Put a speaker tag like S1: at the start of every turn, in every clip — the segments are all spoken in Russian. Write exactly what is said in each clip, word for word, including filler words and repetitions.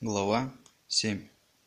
S1: Глава семь.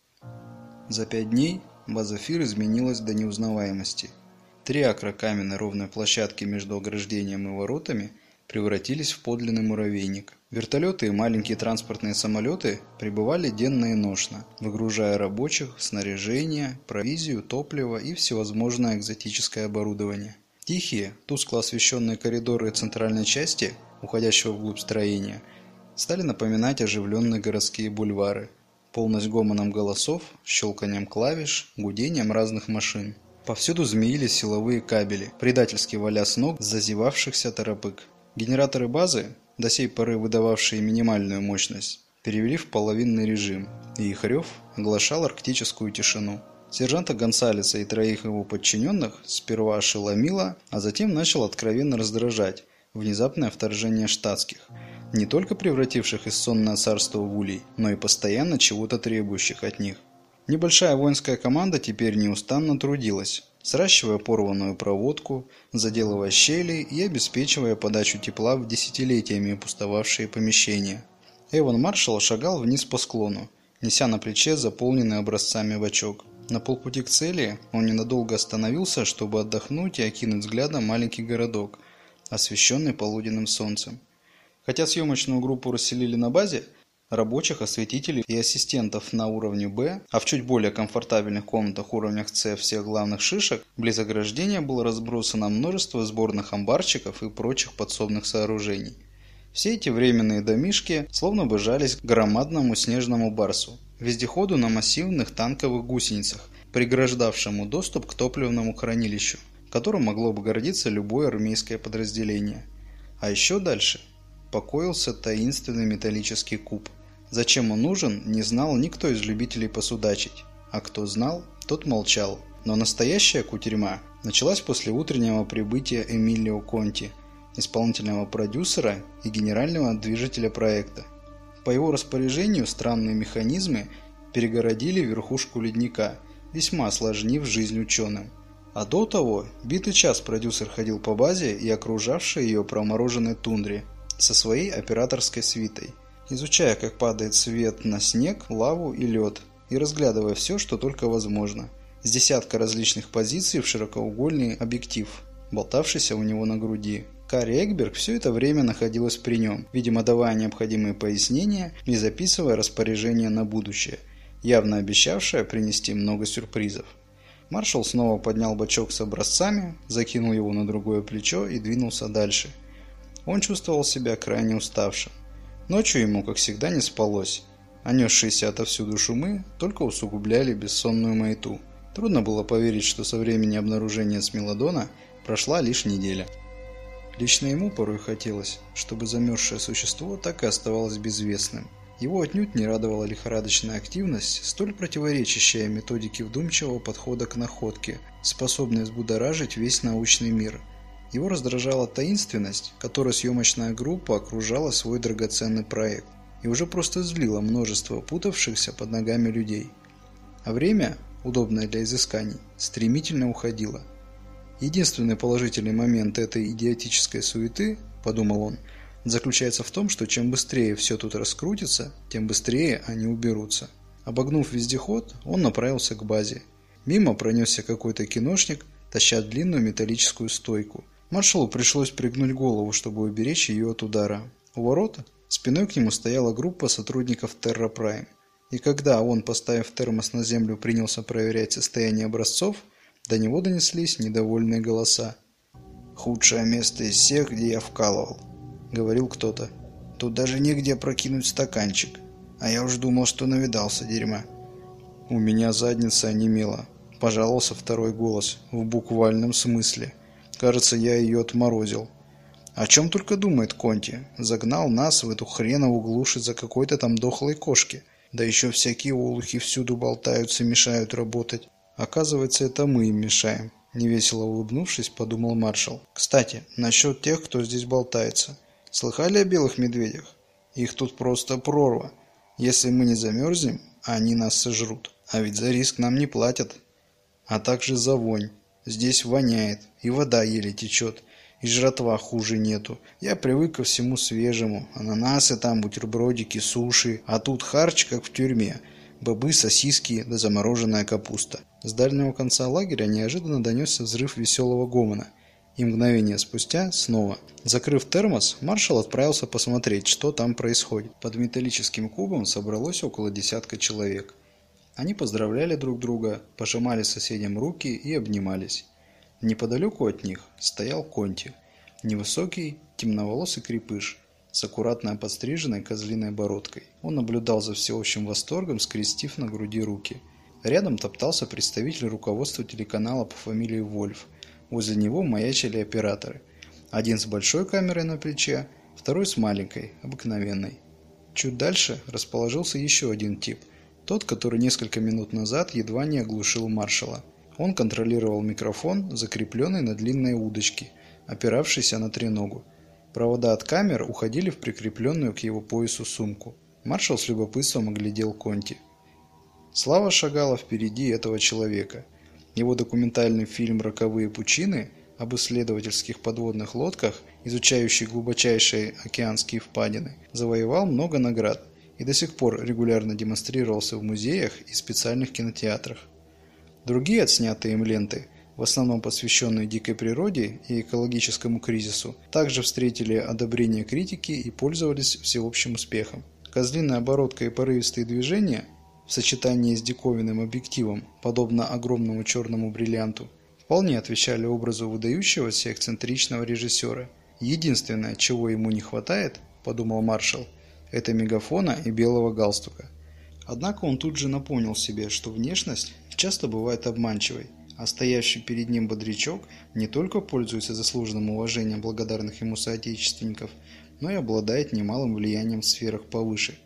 S1: За пять дней база Фир изменилась до неузнаваемости. Три акра каменной ровной площадки между ограждением и воротами превратились в подлинный муравейник. Вертолеты и маленькие транспортные самолеты прибывали денно и ношно, выгружая рабочих, снаряжение, провизию, топливо и всевозможное экзотическое оборудование. Тихие, тускло освещенные коридоры центральной части, уходящего вглубь строения, стали напоминать оживленные городские бульвары, полность гомоном голосов, щелканием клавиш, гудением разных машин. Повсюду змеились силовые кабели, предательски валя с ног зазевавшихся торопык. Генераторы базы, до сей поры выдававшие минимальную мощность, перевели в половинный режим, и их рев оглашал арктическую тишину. Сержанта Гонсалеса и троих его подчиненных сперва ошеломило, а затем начал откровенно раздражать внезапное вторжение штатских, не только превративших из сонное царство в улей, но и постоянно чего-то требующих от них. Небольшая воинская команда теперь неустанно трудилась, сращивая порванную проводку, заделывая щели и обеспечивая подачу тепла в десятилетиями пустовавшие помещения. Эван Маршалл шагал вниз по склону, неся на плече заполненный образцами бачок. На полпути к цели он ненадолго остановился, чтобы отдохнуть и окинуть взглядом маленький городок, освещенный полуденным солнцем. Хотя съемочную группу расселили на базе, рабочих, осветителей и ассистентов на уровне Б, а в чуть более комфортабельных комнатах уровнях С всех главных шишек, близ ограждения было разбросано множество сборных амбарчиков и прочих подсобных сооружений. Все эти временные домишки словно бы жались к громадному снежному барсу, вездеходу на массивных танковых гусеницах, преграждавшему доступ к топливному хранилищу, которым могло бы гордиться любое армейское подразделение. А еще дальше покоился таинственный металлический куб. Зачем он нужен, не знал никто из любителей посудачить, а кто знал, тот молчал. Но настоящая кутерьма началась после утреннего прибытия Эмилио Конти, исполнительного продюсера и генерального движителя проекта. По его распоряжению странные механизмы перегородили верхушку ледника, весьма осложнив жизнь ученым. А до того битый час продюсер ходил по базе и окружавшей ее промороженной тундре со своей операторской свитой, изучая, как падает свет на снег, лаву и лед, и разглядывая все, что только возможно, с десятка различных позиций в широкоугольный объектив, болтавшийся у него на груди. Кари Экберг все это время находилась при нем, видимо давая необходимые пояснения и записывая распоряжения на будущее, явно обещавшая принести много сюрпризов. Маршалл снова поднял бачок с образцами, закинул его на другое плечо и двинулся дальше. Он чувствовал себя крайне уставшим. Ночью ему, как всегда, не спалось, а несшиеся отовсюду шумы только усугубляли бессонную маяту. Трудно было поверить, что со времени обнаружения Смелодона прошла лишь неделя. Лично ему порой хотелось, чтобы замерзшее существо так и оставалось безвестным. Его отнюдь не радовала лихорадочная активность, столь противоречащая методике вдумчивого подхода к находке, способной взбудоражить весь научный мир. Его раздражала таинственность, которой съемочная группа окружала свой драгоценный проект, и уже просто злила множество путавшихся под ногами людей. А время, удобное для изысканий, стремительно уходило. Единственный положительный момент этой идиотической суеты, подумал он, заключается в том, что чем быстрее все тут раскрутится, тем быстрее они уберутся. Обогнув вездеход, он направился к базе. Мимо пронесся какой-то киношник, таща длинную металлическую стойку. Маршалу пришлось пригнуть голову, чтобы уберечь ее от удара. У ворот спиной к нему стояла группа сотрудников Терра Прайм. И когда он, поставив термос на землю, принялся проверять состояние образцов, до него донеслись недовольные голоса. «Худшее место из всех, где я вкалывал», — говорил кто-то. «Тут даже негде прокинуть стаканчик. А я уж думал, что навидался дерьма». «У меня задница онемела», — пожаловался второй голос, в буквальном смысле. «Кажется, я ее отморозил». «О чем только думает Конти? Загнал нас в эту хренову глушь из-за какой-то там дохлой кошки. Да еще всякие олухи всюду болтаются и мешают работать. Оказывается, это мы им мешаем». Невесело улыбнувшись, подумал Маршалл. «Кстати, насчет тех, кто здесь болтается. Слыхали о белых медведях? Их тут просто прорва. Если мы не замерзнем, они нас сожрут. А ведь за риск нам не платят. А также за вонь. Здесь воняет, и вода еле течет. И жратва хуже нету. Я привык ко всему свежему. Ананасы там, бутербродики, суши. А тут харч, как в тюрьме. Бобы, сосиски да замороженная капуста. С дальнего конца лагеря неожиданно донесся взрыв веселого гомона. И мгновение спустя снова. Закрыв термос, маршал отправился посмотреть, что там происходит. Под металлическим кубом собралось около десятка человек. Они поздравляли друг друга, пожимали соседям руки и обнимались. Неподалеку от них стоял Конти, невысокий, темноволосый крепыш, с аккуратно подстриженной козлиной бородкой. Он наблюдал за всеобщим восторгом, скрестив на груди руки. Рядом топтался представитель руководства телеканала по фамилии Вольф. Возле него маячили операторы. Один с большой камерой на плече, второй с маленькой, обыкновенной. Чуть дальше расположился еще один тип, тот, который несколько минут назад едва не оглушил маршала. Он контролировал микрофон, закрепленный на длинной удочке, опиравшейся на треногу. Провода от камер уходили в прикрепленную к его поясу сумку. Маршал с любопытством оглядел Конти. Слава шагала впереди этого человека. Его документальный фильм «Роковые пучины» об исследовательских подводных лодках, изучающих глубочайшие океанские впадины, завоевал много наград и до сих пор регулярно демонстрировался в музеях и специальных кинотеатрах. Другие отснятые им ленты, в основном посвященные дикой природе и экологическому кризису, также встретили одобрение критики и пользовались всеобщим успехом. Козлиная оборотка и порывистые движения в сочетании с диковинным объективом, подобно огромному черному бриллианту, вполне отвечали образу выдающегося эксцентричного режиссера. Единственное, чего ему не хватает, подумал маршал, это мегафона и белого галстука. Однако он тут же напомнил себе, что внешность часто бывает обманчивой, а стоящий перед ним бодрячок не только пользуется заслуженным уважением благодарных ему соотечественников, но и обладает немалым влиянием в сферах повыше.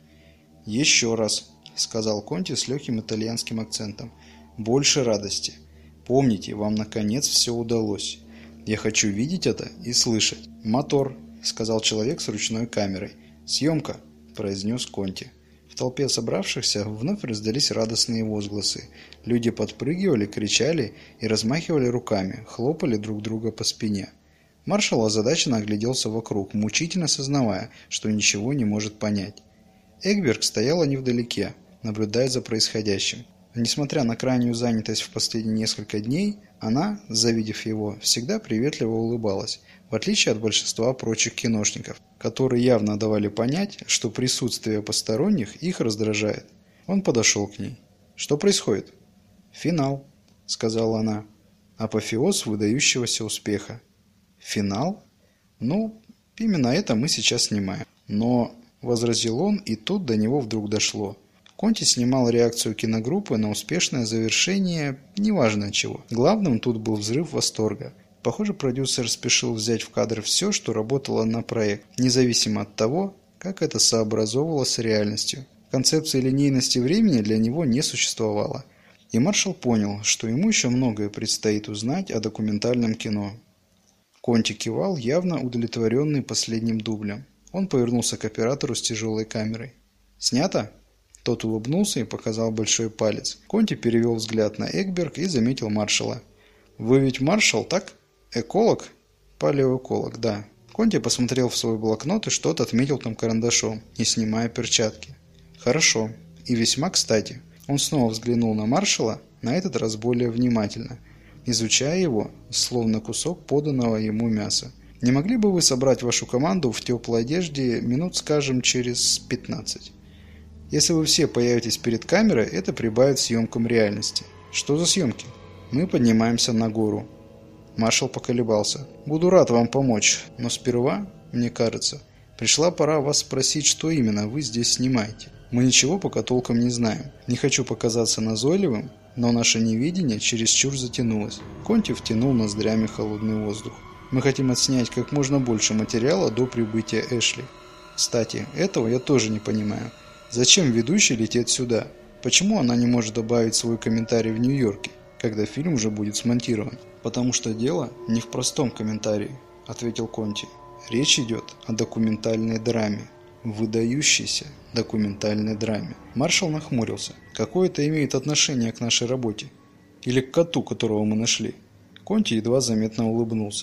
S1: «Еще раз», — сказал Конти с легким итальянским акцентом, — «больше радости. Помните, вам наконец все удалось. Я хочу видеть это и слышать». «Мотор», — сказал человек с ручной камерой. «Съемка», — произнес Конти. В толпе собравшихся вновь раздались радостные возгласы. Люди подпрыгивали, кричали и размахивали руками, хлопали друг друга по спине. Маршал озадаченно огляделся вокруг, мучительно сознавая, что ничего не может понять. Эгберг стояла невдалеке, наблюдая за происходящим. Несмотря на крайнюю занятость в последние несколько дней, она, завидев его, всегда приветливо улыбалась, в отличие от большинства прочих киношников, которые явно давали понять, что присутствие посторонних их раздражает. Он подошел к ней. «Что происходит?» «Финал», — сказала она. «Апофеоз выдающегося успеха». «Финал? Ну, именно это мы сейчас снимаем». «Но», — возразил он, и тут до него вдруг дошло. Конти снимал реакцию киногруппы на успешное завершение, неважно чего. Главным тут был взрыв восторга. Похоже, продюсер спешил взять в кадр все, что работало на проект, независимо от того, как это сообразовывалось с реальностью. Концепции линейности времени для него не существовало. И маршал понял, что ему еще многое предстоит узнать о документальном кино. Конти кивал, явно удовлетворенный последним дублем. Он повернулся к оператору с тяжелой камерой. «Снято?» Тот улыбнулся и показал большой палец. Конти перевел взгляд на Эгберг и заметил маршала. «Вы ведь маршал, так? Эколог?» «Палеоэколог, да». Конти посмотрел в свой блокнот и что-то отметил там карандашом, не снимая перчатки. «Хорошо. И весьма кстати». Он снова взглянул на маршала, на этот раз более внимательно, изучая его, словно кусок поданного ему мяса. «Не могли бы вы собрать вашу команду в теплой одежде минут, скажем, через пятнадцать? Если вы все появитесь перед камерой, это прибавит съемкам реальности». «Что за съемки?» «Мы поднимаемся на гору». Маршал поколебался. «Буду рад вам помочь, но сперва, мне кажется, пришла пора вас спросить, что именно вы здесь снимаете. Мы ничего пока толком не знаем. Не хочу показаться назойливым, но наше неведение чересчур затянулось». Конти втянул ноздрями холодный воздух. «Мы хотим отснять как можно больше материала до прибытия Эшли. Кстати, этого я тоже не понимаю. Зачем ведущий летит сюда? Почему она не может добавить свой комментарий в Нью-Йорке, когда фильм уже будет смонтирован?» «Потому что дело не в простом комментарии», — ответил Конти. «Речь идет о документальной драме. Выдающейся документальной драме». Маршал нахмурился. «Какое это имеет отношение к нашей работе? Или к коту, которого мы нашли?» Конти едва заметно улыбнулся.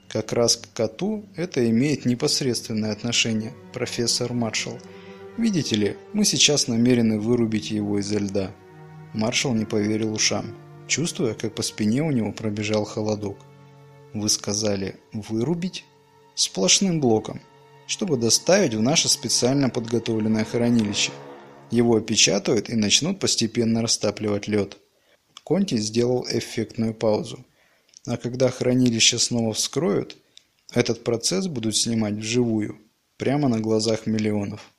S1: Как раз к коту это имеет непосредственное отношение, профессор Маршалл. Видите ли, мы сейчас намерены вырубить его изо льда. Маршалл не поверил ушам, чувствуя, как по спине у него пробежал холодок. Вы сказали «вырубить»? Сплошным блоком, чтобы доставить в наше специально подготовленное хранилище. Его опечатают и начнут постепенно растапливать лед. Конти сделал эффектную паузу. А когда хранилище снова вскроют, этот процесс будут снимать вживую, прямо на глазах миллионов.